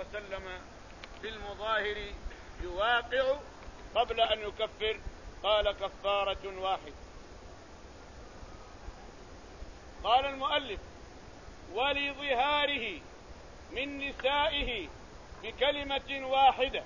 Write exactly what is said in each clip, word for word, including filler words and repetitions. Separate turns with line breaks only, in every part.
وسلم في المظاهر يواقع قبل أن يكفر؟ قال كفارة واحد. قال المؤلف: ولظهاره من نسائه بكلمة واحدة،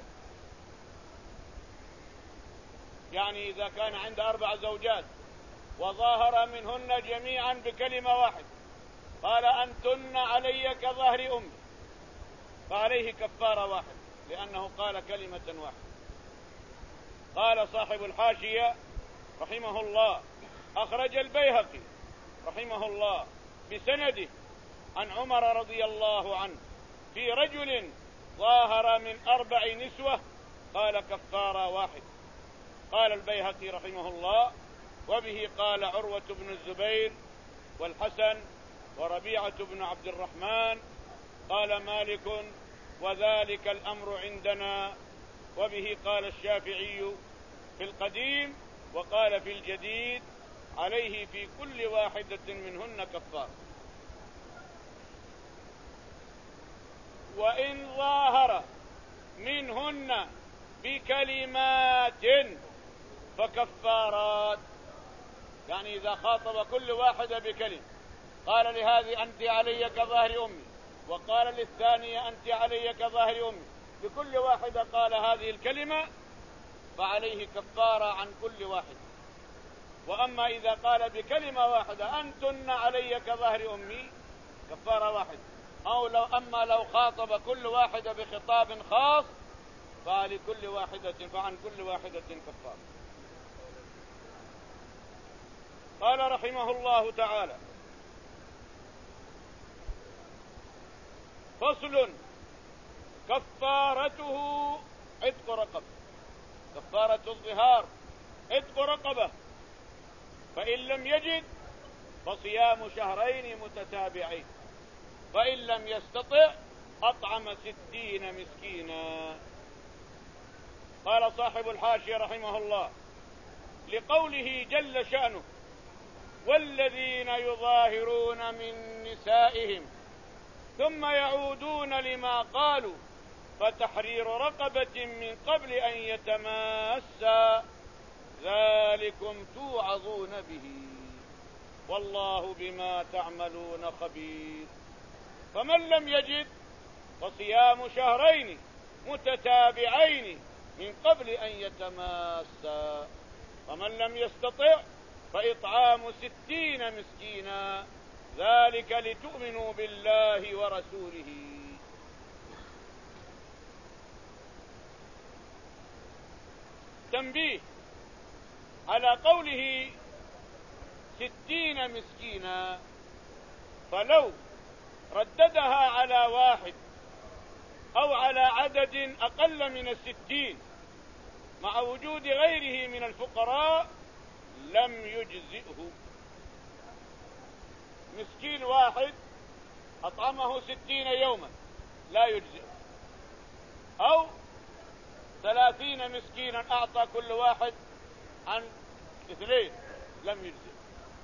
يعني إذا كان عند أربع زوجات وظاهر منهن جميعا بكلمة واحدة، قال أنتن علي كظهر أمي، فعليه كفارة واحد لأنه قال كلمة واحدة. قال صاحب الحاشية رحمه الله: أخرج البيهقي رحمه الله بسنده عن عمر رضي الله عنه في رجل ظاهر من أربع نسوة، قال كفارة واحد. قال البيهقي رحمه الله: وبه قال عروة بن الزبير والحسن وربيعة بن عبد الرحمن. قال مالك: وذلك الأمر عندنا. وبه قال الشافعي في القديم، وقال في الجديد: عليه في كل واحدة منهن كفارة. وإن ظاهر منهن بكلمات فكفارات، يعني إذا خاطب كل واحدة بكلمة، قال لهذه أنت علي كظهر أمي، وقال للثانية أنت علي كظهر أمي، بكل واحدة قال هذه الكلمة، فعليه كفارة عن كل واحد. وأما إذا قال بكلمة واحدة أنتن علي كظهر أمي، كفارة واحد. أو لو أما لو خاطب كل واحدة بخطاب خاص فلكل واحدة فعن كل واحدة كفارة. قال رحمه الله تعالى: فصل: كفارته عتق رقبة. كفارة الظهار عتق رقبة، فإن لم يجد فصيام شهرين متتابعين، فإن لم يستطع أطعم ستين مسكينا. قال صاحب الحاشية رحمه الله: لقوله جل شأنه: والذين يظاهرون من نسائهم ثم يعودون لما قالوا فتحرير رقبة من قبل أن يتماسا، ذلكم توعظون به والله بما تعملون خبير. فمن لم يجد فصيام شهرين متتابعين من قبل أن يتماسا، ومن لم يستطع فإطعام ستين مسكينا، ذلك لتؤمنوا بالله ورسوله. تنبيه على قوله ستين مسكينا، فلو رددها على واحد أو على عدد أقل من الستين مع وجود غيره من الفقراء لم يجزئه. مسكين واحد أطعمه ستين يوما لا يجزئه، أو ثلاثين مسكينا أعطى كل واحد عن اثنين لم يجزئه.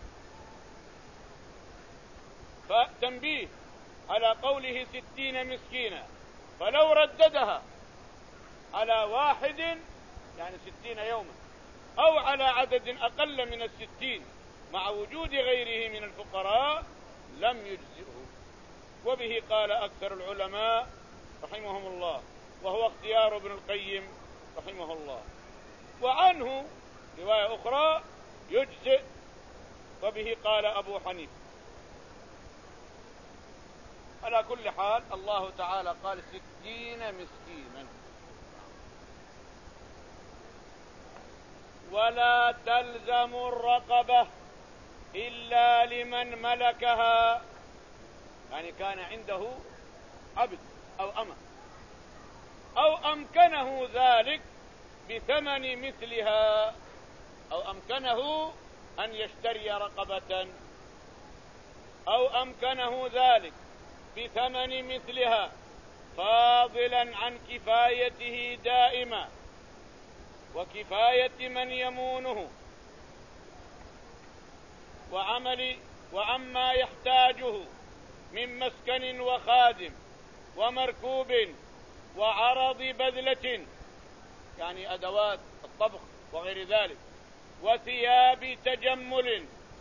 فتنبيه على قوله ستين مسكينا، فلو رددها على واحد يعني ستين يوما أو على عدد أقل من الستين مع وجود غيره من الفقراء لم يجزئه. وبه قال أكثر العلماء رحمهم الله، وهو اختيار ابن القيم رحمه الله. وعنه رواية أخرى يجزئ، وبه قال أبو حنيفة. على كل حال الله تعالى قال ستين مسكينا. ولا تلزم الرقبة إلا لمن ملكها، يعني كان عنده عبد أو أمة أو أمكنه ذلك بثمن مثلها، أو أمكنه أن يشتري رقبة، أو أمكنه ذلك بثمن مثلها فاضلا عن كفايته دائما وكفاية من يمونه وعمل وعما يحتاجه من مسكن وخادم ومركوب وعرض بذلة يعني أدوات الطبخ وغير ذلك، وثياب تجمل،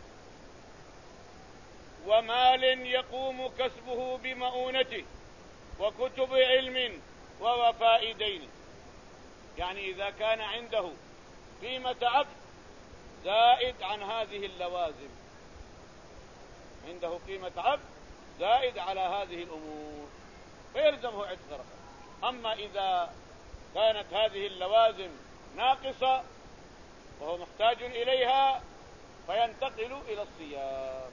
ومال يقوم كسبه بمؤونته، وكتب علم، ووفاء دين. يعني إذا كان عنده قيمة عبد زائد عن هذه اللوازم، عنده قيمة عبد زائد على هذه الأمور فيلزمه عتق رقبة. أما إذا كانت هذه اللوازم ناقصة وهو محتاج إليها فينتقل إلى الصيام.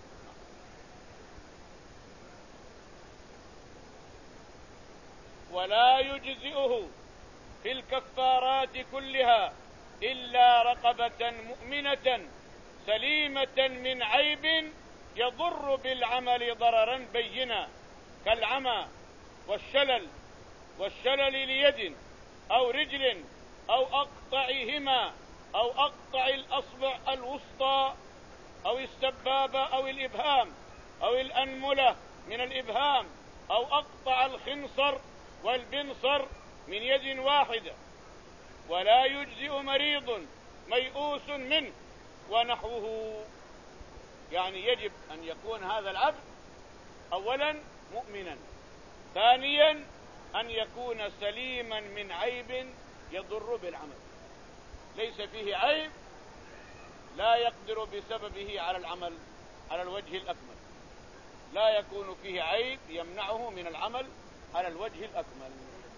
ولا يجزئه في الكفارات كلها إلا رقبة مؤمنة سليمة من عيب يضر بالعمل ضررا بينا، كالعمى والشلل، والشلل ليد أو رجل أو أقطعهما أو أقطع الأصبع الوسطى أو السبابة أو الإبهام أو الأنملة من الإبهام أو أقطع الخنصر والبنصر من يد واحدة. ولا يجزئ مريض ميؤوس منه ونحوه. يعني يجب أن يكون هذا العبد أولا مؤمنا، ثانيا أن يكون سليما من عيب يضر بالعمل، ليس فيه عيب لا يقدر بسببه على العمل على الوجه الأكمل، لا يكون فيه عيب يمنعه من العمل على الوجه الأكمل.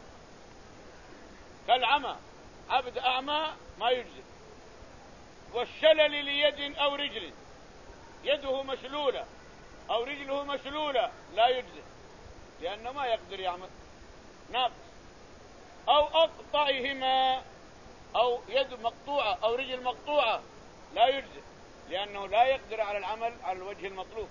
كالعمى، عبد أعمى ما يجزي. والشلل ليد أو رجل، يده مشلولة أو رجله مشلولة لا يجزي لأنه ما يقدر يعمل، ناقص. أو أقطعهما، أو يد مقطوعة أو رجل مقطوعة لا يجزي لأنه لا يقدر على العمل على الوجه المطلوب.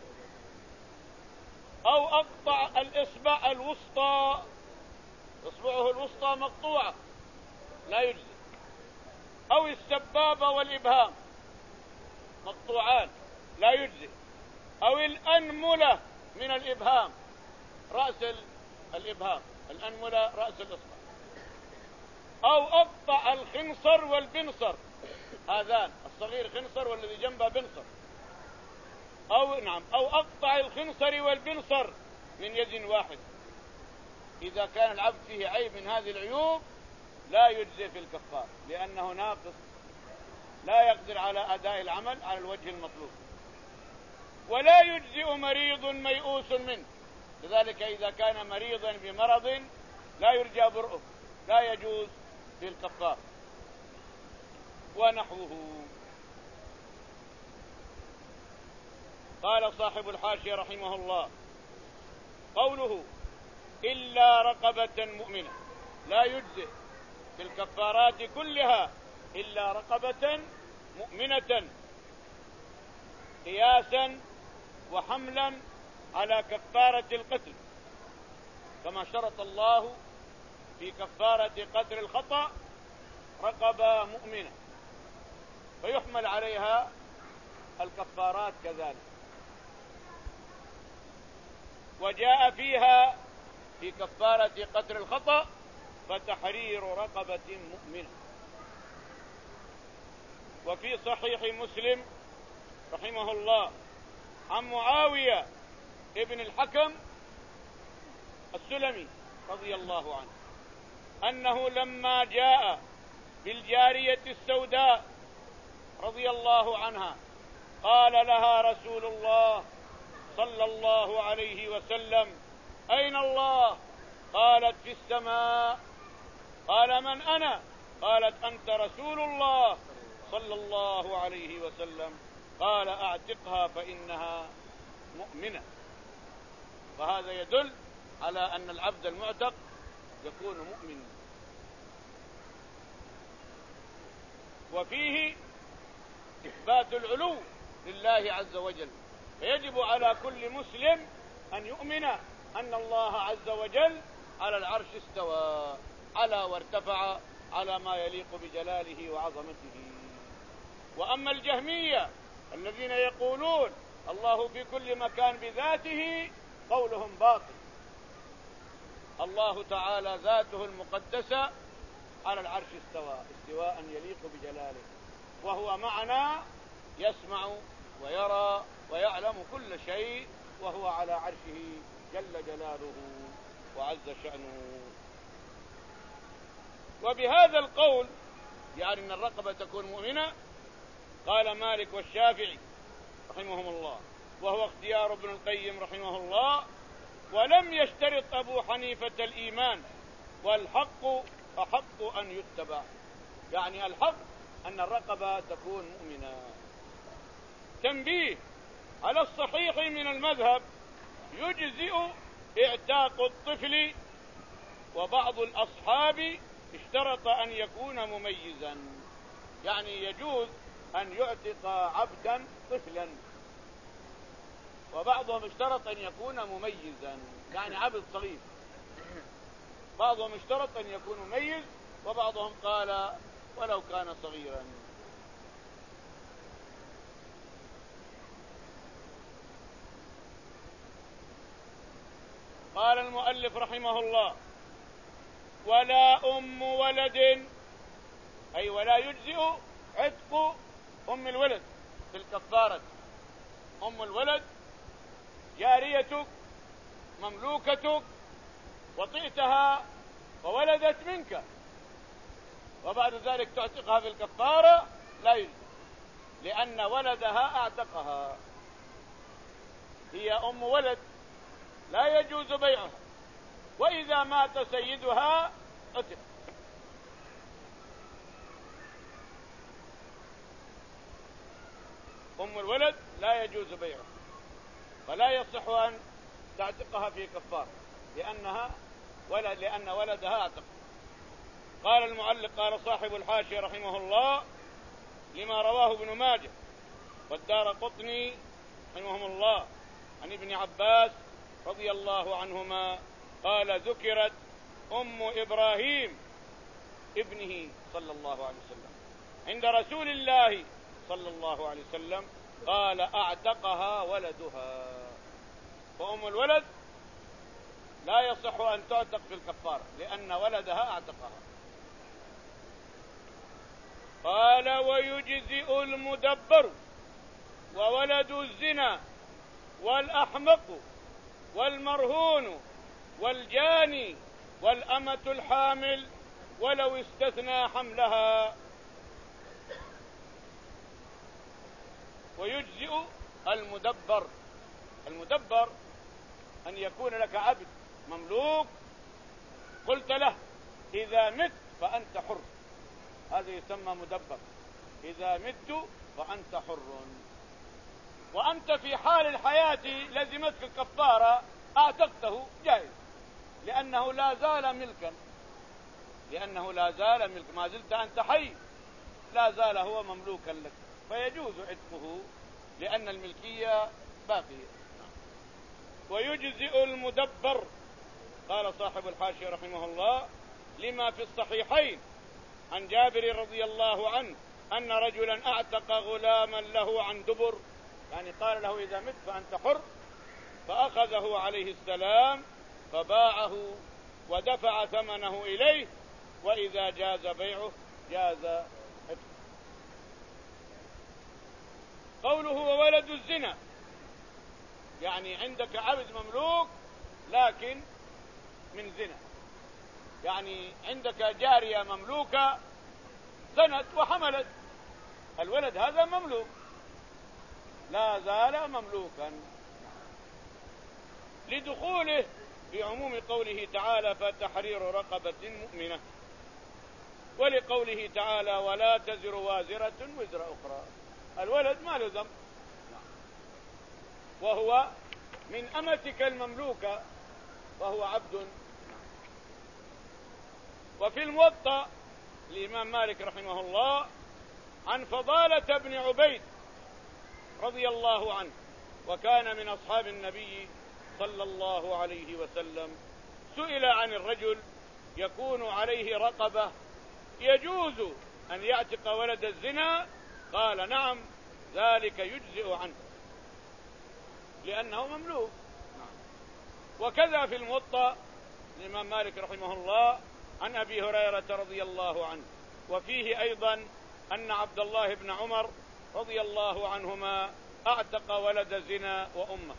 أو أقطع الإصبع الوسطى، إصبعه الوسطى مقطوعة لا يجزي. أو السبابة والإبهام مقطوعان لا يجزي. أو الأنملة من الإبهام، رأس الإبهام، الأنملة رأس الإصبع. أو أقطع الخنصر والبنصر، هذان الصغير خنصر والذي جنبه بنصر. أو نعم أو أقطع الخنصر والبنصر من يد واحد. إذا كان العبد فيه عيب من هذه العيوب لا يجزي في الكفار لأنه ناقص لا يقدر على أداء العمل على الوجه المطلوب. ولا يجزئ مريض ميؤوس منه، لذلك إذا كان مريضا بمرض لا يرجى برؤه لا يجوز في الكفار. ونحوه. قال صاحب الحاشية رحمه الله: قوله إلا رقبة مؤمنة لا يجزئ في الكفارات كلها إلا رقبة مؤمنة، قياسا وحملا على كفارة القتل، كما شرط الله في كفارة قتل الخطأ رقبة مؤمنة، فيحمل عليها الكفارات كذلك. وجاء فيها في كفارة قتل الخطأ فتحرير رقبة مؤمنة. وفي صحيح مسلم رحمه الله عن معاوية ابن الحكم السلمي رضي الله عنه أنه لما جاء بالجارية السوداء رضي الله عنها قال لها رسول الله صلى الله عليه وسلم: أين الله؟ قالت: في السماء. قال: من أنا؟ قالت: أنت رسول الله صلى الله عليه وسلم. قال: أعتقها فإنها مؤمنة. فهذا يدل على أن العبد المعتق يكون مؤمنا. وفيه إثبات العلو لله عز وجل، فيجب على كل مسلم أن يؤمن أن الله عز وجل على العرش استوى، على وارتفع على ما يليق بجلاله وعظمته. وأما الجهمية الذين يقولون الله في كل مكان بذاته قولهم باطل، الله تعالى ذاته المقدسة على العرش استوى استواء يليق بجلاله، وهو معنا يسمع ويرى ويعلم كل شيء، وهو على عرشه جل جلاله وعز شأنه. وبهذا القول يعني أن الرقبة تكون مؤمنة قال مالك والشافعي رحمهم الله، وهو اختيار ابن القيم رحمه الله، ولم يشترط أبو حنيفة الإيمان، والحق أحق أن يتبع، يعني الحق أن الرقبة تكون مؤمنة. تنبيه على الصحيح من المذهب يجزئ اعتاق الطفل، وبعض الأصحاب اشترط أن يكون مميزا، يعني يجوز أن يعتق عبدا طفلا، وبعضهم اشترط أن يكون مميزا يعني عبد صغير، بعضهم اشترط أن يكون مميز، وبعضهم قال ولو كان صغيرا. قال المؤلف رحمه الله: ولا أم ولد، أي ولا يجزئ عتق أم الولد في الكفارة. أم الولد جاريتك مملوكتك وطئتها وولدت منك، وبعد ذلك تعتقها في الكفارة، لا يجزئ، لأن ولدها أعتقها، هي أم ولد لا يجوز بيعها، وإذا مات سيدها عتق. أم الولد لا يجوز بيعها، فلا يصح أن تعتقها في كفارة، لأنها ولد لأن ولدها اعتق. قال المعلق قال صاحب الحاشية رحمه الله: لما رواه ابن ماجه والدارقطني رحمهم الله عن ابن عباس رضي الله عنهما قال: ذكرت أم إبراهيم ابنه صلى الله عليه وسلم عند رسول الله صلى الله عليه وسلم، قال: أعتقها ولدها. فأم الولد لا يصح أن تعتق في الكفارة، لأن ولدها أعتقها. قال: ويجزئ المدبر وولد الزنا والأحمق والمرهون والجاني والأمة الحامل ولو استثنى حملها. ويجزئ المدبر، المدبر أن يكون لك عبد مملوك قلت له: إذا مت فأنت حر، هذا يسمى مدبر، إذا مت فأنت حر، وأنت في حال الحياة لزمتك الكفارة أعتقته، جائز، لأنه لا زال ملكا، لأنه لا زال ملك، ما زلت أنت حي، لا زال هو مملوكا لك، فيجوز عتقه لأن الملكية باقية. ويجزئ المدبر، قال صاحب الحاشية رحمه الله: لما في الصحيحين عن جابر رضي الله عنه أن رجلا أعتق غلاما له عن دبر، يعني قال له: إذا مت فأنت حر، فأخذه عليه السلام فباعه ودفع ثمنه إليه، وإذا جاز بيعه جاز عتقه. قوله وولد الزنا، يعني عندك عبد مملوك لكن من زنا، يعني عندك جارية مملوكة زنت وحملت، الولد هذا مملوك، لا زال مملوكا، لدخوله في عموم قوله تعالى: فتحرير رقبة مؤمنة، ولقوله تعالى: ولا تزر وازرة وزر أخرى، الولد ما له ذنب، وهو من أمتك المملوكة وهو عبد. وفي الموطأ الإمام مالك رحمه الله عن فضالة بن عبيد رضي الله عنه، وكان من أصحاب النبي صلى الله عليه وسلم، سئل عن الرجل يكون عليه رقبة يجوز أن يعتق ولد الزنا، قال: نعم، ذلك يجزئ عنه لأنه مملوك. وكذا في الموطأ الإمام مالك رحمه الله عن أبي هريرة رضي الله عنه. وفيه أيضا أن عبد الله بن عمر رضي الله عنهما أعتق ولد زنا وأمه،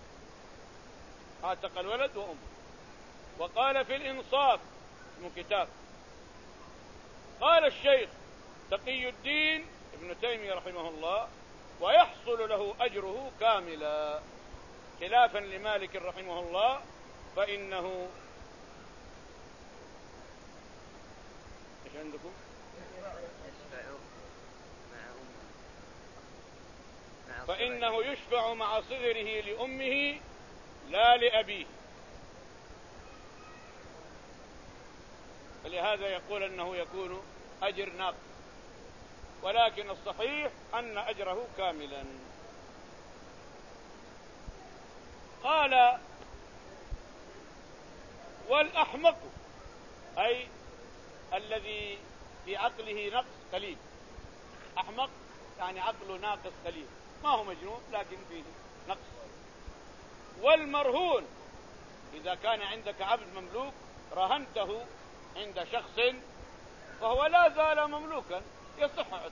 أعتق الولد وأمه. وقال في الإنصاف من كتاب، قال الشيخ تقي الدين ابن تيمية رحمه الله: ويحصل له أجره كاملا، خلافا لمالك رحمه الله فإنه ايش عندكم؟ فإنه يشفع مع صغره لأمه لا لأبيه، فلهذا يقول أنه يكون أجر ناقص، ولكن الصحيح أن أجره كاملا. قال: والأحمق أي الذي في عقله نقص قليل، أحمق يعني عقله ناقص قليل، ما هو مجنون لكن فيه نقص. والمرهون إذا كان عندك عبد مملوك رهنته عند شخص فهو لا زال مملوكا يصح عتقه.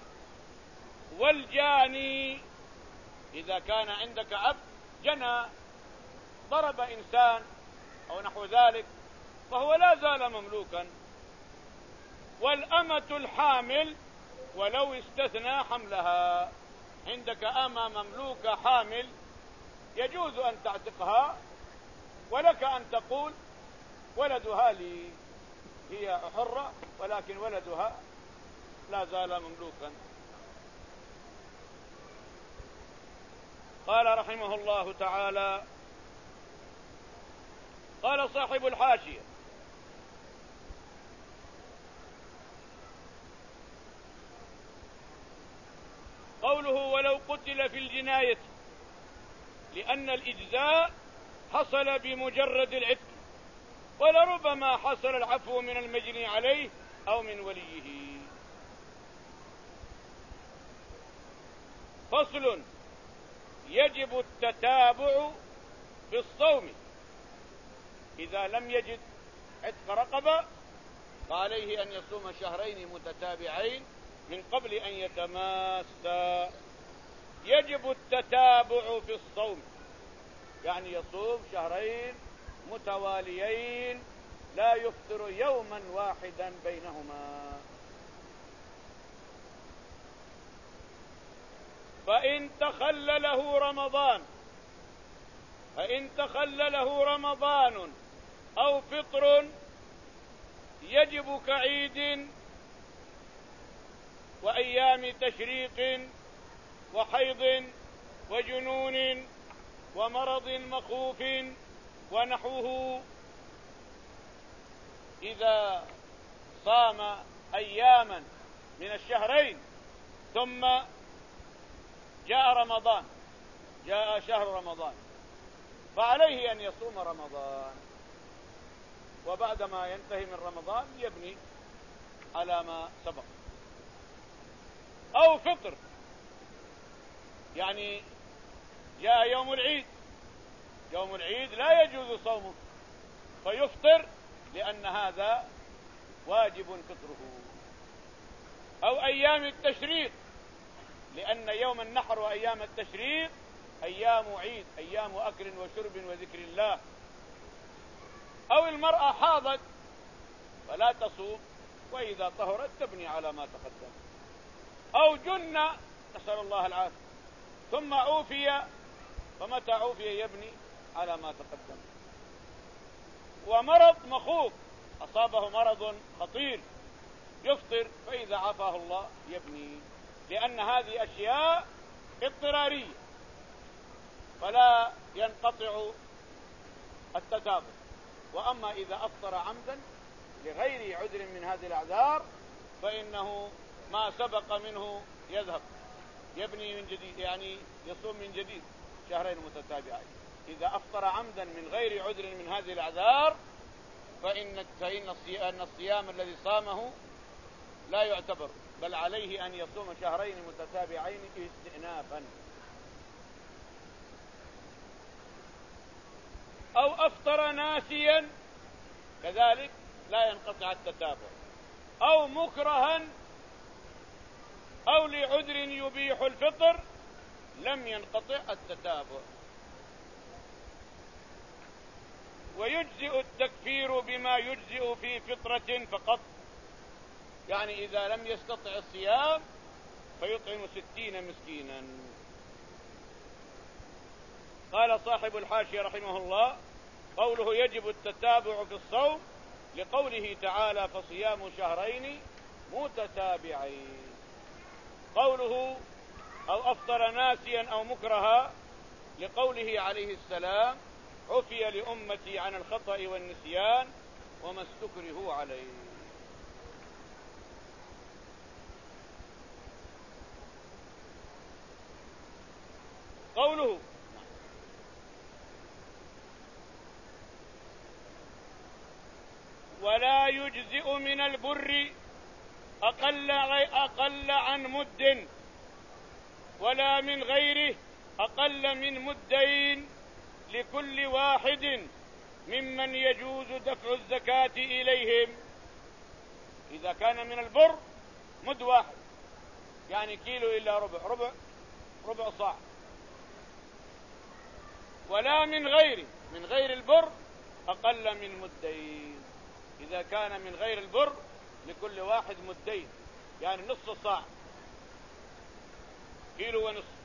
والجاني إذا كان عندك عبد جنى ضرب إنسان أو نحو ذلك فهو لا زال مملوكا. والأمة الحامل ولو استثنى حملها، عندك أمة مملوكة حامل يجوز أن تعتقها، ولك أن تقول ولدها لي، هي حرة ولكن ولدها لا زال مملوكا. قال رحمه الله تعالى: قال صاحب الحاشية: قوله ولو قتل في الجناية، لأن الإجزاء حصل بمجرد العتق، ولربما حصل العفو من المجني عليه أو من وليه. فصل: يجب التتابع في الصوم إذا لم يجد عتق رقبة، فعليه أن يصوم شهرين متتابعين من قبل أن يتماسا. يجب التتابع في الصوم يعني يصوم شهرين متواليين لا يفطر يوما واحدا بينهما. فإن تخلله رمضان فإن تخلله رمضان أو فطر يجب كعيد وأيام تشريق وحيض وجنون ومرض مخوف ونحوه. إذا صام أياما من الشهرين ثم جاء رمضان جاء شهر رمضان فعليه أن يصوم رمضان، وبعدما ينتهي من رمضان يبني على ما سبق. أو فطر يعني جاء يوم العيد يوم العيد لا يجوز صومه فيفطر لأن هذا واجب فطره. أو أيام التشريق لأن يوم النحر وأيام التشريق أيام عيد، أيام أكل وشرب وذكر الله. أو المرأة حاضت فلا تصوم، وإذا طهرت تبني على ما تقدم. أو جن نسأل الله العافية ثم عوفي، فمتى عوفي يبني على ما تقدم. ومرض مخوف أصابه مرض خطير يفطر، فإذا عافاه الله يبني، لأن هذه أشياء اضطرارية فلا ينقطع التتابع. وأما إذا أفطر عمدا لغير عذر من هذه الأعذار فإنه ما سبق منه يذهب، يبني من جديد، يعني يصوم من جديد شهرين متتابعين. إذا أفطر عمدا من غير عذر من هذه الأعذار فإن فإن الصيام الذي صامه لا يعتبر، بل عليه أن يصوم شهرين متتابعين استئنافا. أو أفطر ناسيا كذلك لا ينقطع التتابع. أو مكرها أو لعذر يبيح الفطر لم ينقطع التتابع. ويجزئ التكفير بما يجزئ في فطرة فقط، يعني إذا لم يستطع الصيام فيطعم ستين مسكينا. قال صاحب الحاشية رحمه الله: قوله يجب التتابع في الصوم لقوله تعالى: فصيام شهرين متتابعين. قوله أو أفطر ناسيا أو مكرها لقوله عليه السلام: عفي لأمتي عن الخطأ والنسيان وما استكرهوا عليه. قوله ولا يجزئ من البر أقل, أقل عن مد ولا من غيره أقل من مدين لكل واحد ممن يجوز دفع الزكاة إليهم. إذا كان من البر مد واحد، يعني كيلو إلا ربع ربع ربع صاع. ولا من غيره، من غير البر أقل من مدين. إذا كان من غير البر لكل واحد مدين، يعني نصف صاع، كيلو ونصف.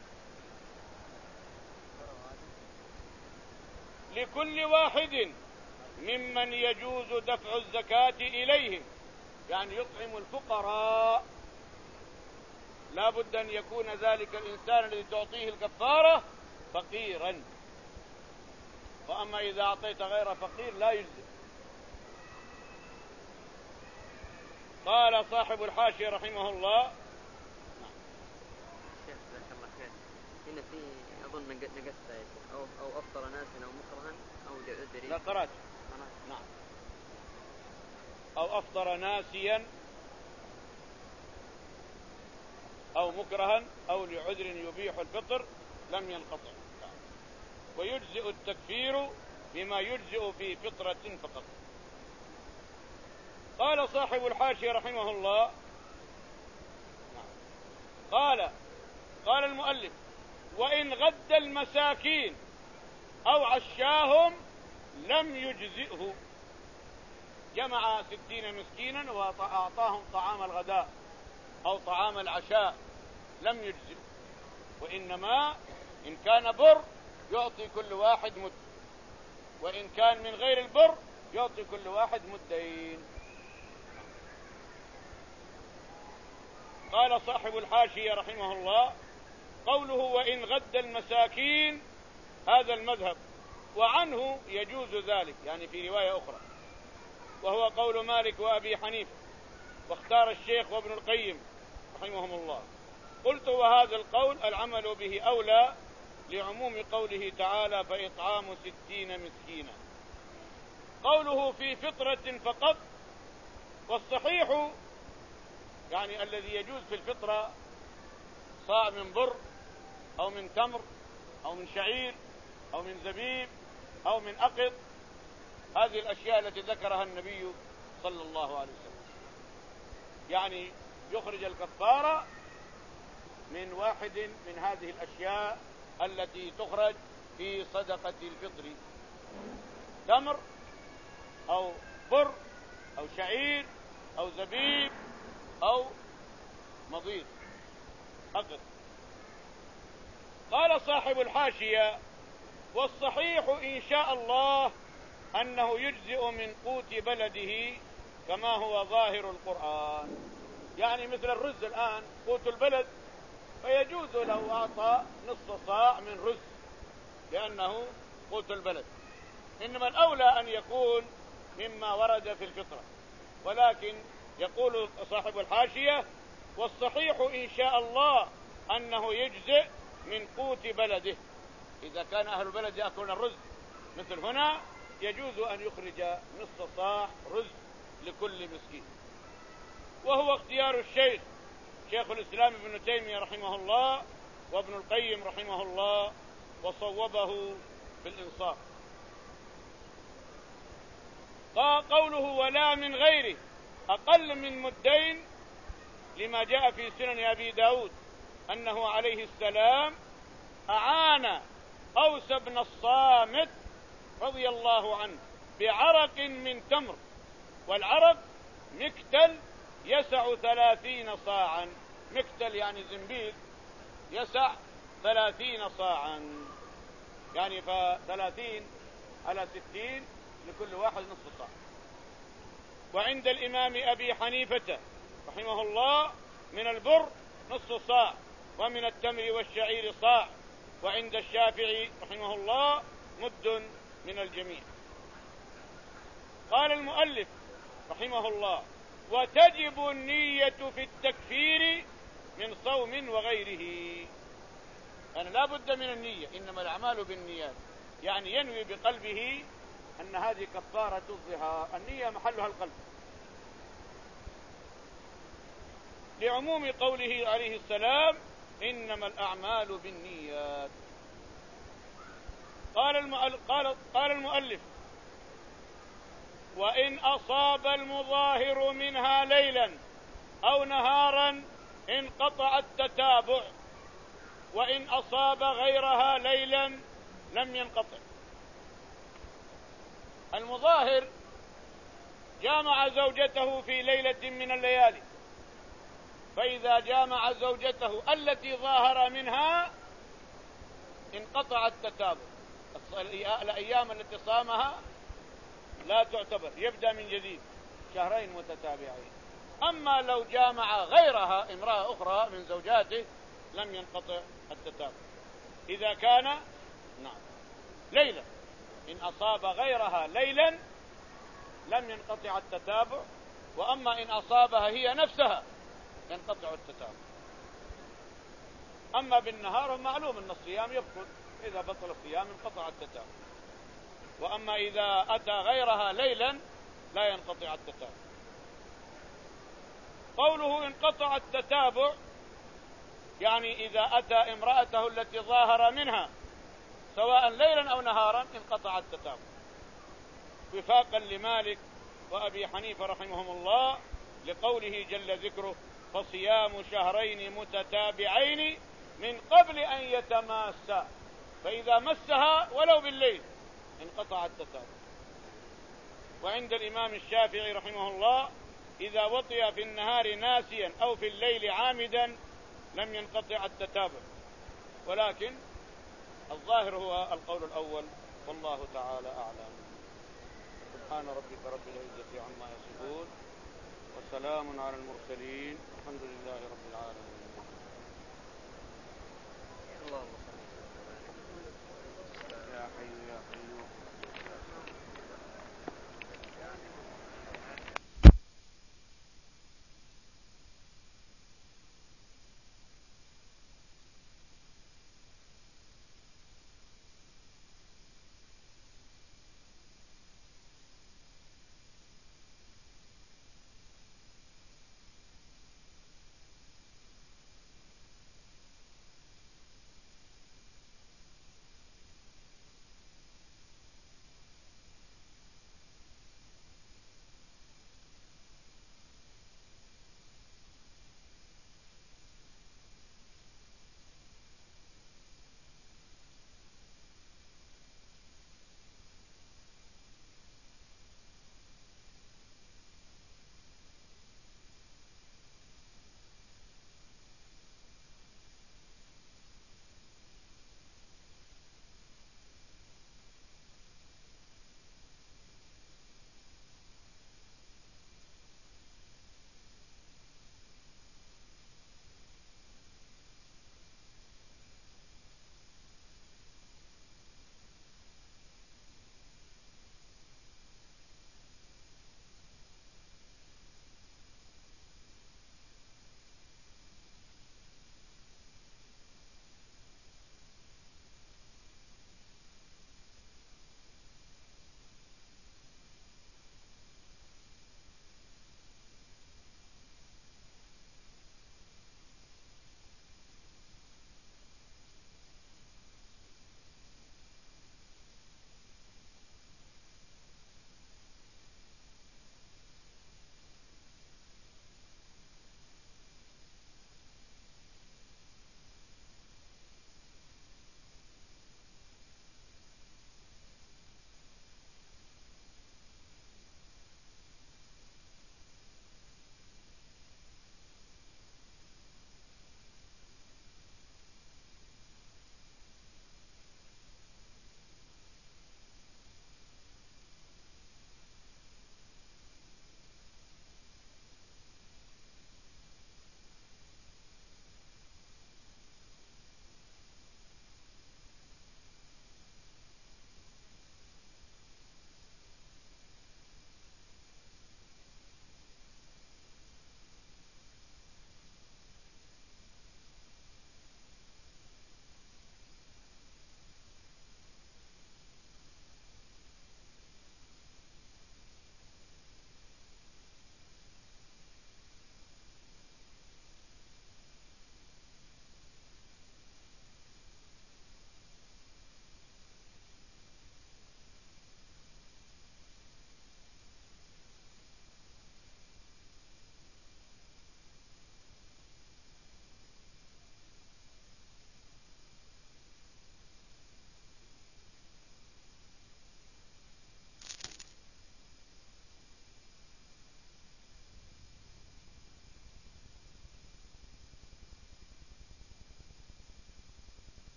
لكل واحد ممن يجوز دفع الزكاة إليهم، يعني يطعم الفقراء. لا بد أن يكون ذلك الإنسان الذي تعطيه الكفارة فقيرا، وأما إذا أعطيت غير فقير لا يجزي. قال صاحب الحاشية رحمه الله:
شيخ جزاك الله خير، هنا في أظن نقصت أو أو أفطر ناسا أو مكرها أو لعذر.
لا قرأت. نعم. أو أفطر ناسيا أو مكرها أو لعذر يبيح الفطر لم ينقطع. ويجزئ التكفير بما يجزئ في فطرة فقط. قال صاحب الحاشية رحمه الله: قال قال المؤلف: وإن غد المساكين أو عشاهم لم يجزئه. جمع ستين مسكينا وأعطاهم طعام الغداء أو طعام العشاء لم يجزئه، وإنما إن كان بر يعطي كل واحد مد، وإن كان من غير البر يعطي كل واحد مدين. قال صاحب الحاشية رحمه الله: قوله وإن غد المساكين هذا المذهب، وعنه يجوز ذلك، يعني في رواية أخرى، وهو قول مالك وأبي حنيفة، واختار الشيخ وابن القيم رحمهم الله. قلت: وهذا القول العمل به أولى لعموم قوله تعالى: فإطعام ستين مسكينا. قوله في فطرة فقط، والصحيح يعني الذي يجوز في الفطرة صاع من بر أو من تمر أو من شعير أو من زبيب أو من أقط، هذه الأشياء التي ذكرها النبي صلى الله عليه وسلم، يعني يخرج الكفارة من واحد من هذه الأشياء التي تخرج في صدقة الفطر: تمر أو بر أو شعير أو زبيب أو مضيق أقط. قال صاحب الحاشية: والصحيح إن شاء الله أنه يجزئ من قوت بلده كما هو ظاهر القرآن. يعني مثل الرز الآن قوت البلد، فيجوز لو أعطى نصف صاع من رز لأنه قوت البلد، إنما الأولى أن يكون مما ورد في الفطرة. ولكن يقول صاحب الحاشية: والصحيح إن شاء الله أنه يجزئ من قوت بلده. إذا كان أهل البلد يأكلون الرز مثل هنا يجوز أن يخرج نصف صاع رز لكل مسكين. وهو اختيار الشيخ شيخ الإسلام ابن تيمية رحمه الله وابن القيم رحمه الله، وصوبه بالإنصاف. قوله ولا من غيره أقل من مدين، لما جاء في سنن أبي داود أنه عليه السلام أعان أوس بن الصامت رضي الله عنه بعرق من تمر، والعرق مكتل يسع ثلاثين صاعا، مكتل يعني زنبيل يسع ثلاثين صاعا، يعني فثلاثين على ستين لكل واحد نصف صاع. وعند الإمام أبي حنيفة رحمه الله من البر نصف صاع، ومن التمر والشعير صاع، وعند الشافعي رحمه الله مد من الجميع. قال المؤلف رحمه الله: وتجب النية في التكفير من صوم وغيره. يعني لا بد من النية، إنما الأعمال بالنيات، يعني ينوي بقلبه أن هذه كفارة الظهار، النية محلها القلب، لعموم قوله عليه السلام: إنما الأعمال بالنيات. قال المؤلف, قال, قال المؤلف: وإن أصاب المظاهر منها ليلا أو نهارا انقطع التتابع، وإن أصاب غيرها ليلا لم ينقطع. المظاهر جامع زوجته في ليلة من الليالي، فإذا جامع زوجته التي ظاهر منها انقطع التتابع، الأيام التي صامها لا تعتبر، يبدأ من جديد شهرين متتابعين. أما لو جامع غيرها امرأة أخرى من زوجاته لم ينقطع التتابع إذا كان نعم ليلا. إن أصاب غيرها ليلا لم ينقطع التتابع، وأما إن أصابها هي نفسها ينقطع التتابع. أما بالنهار معلوم أن الصيام يبطل، إذا بطل الصيام انقطع التتابع، وأما إذا أتى غيرها ليلا لا ينقطع التتابع. قوله انقطع التتابع يعني إذا أتى امرأته التي ظاهر منها سواء ليلا أو نهارا انقطع التتابع، وفاقا لمالك وأبي حنيفة رحمهم الله لقوله جل ذكره: فصيام شهرين متتابعين من قبل أن يتماسا، فإذا مسها ولو بالليل انقطع التتابع. وعند الإمام الشافعي رحمه الله: إذا وطئ في النهار ناسيا أو في الليل عامدا لم ينقطع التتابع، ولكن الظاهر هو القول الأول، والله تعالى أعلم. سبحان ربك رب العزة عما يصفون، وسلام على المرسلين، الحمد لله رب العالمين.
اللهم صل
يا حي يا قيوم.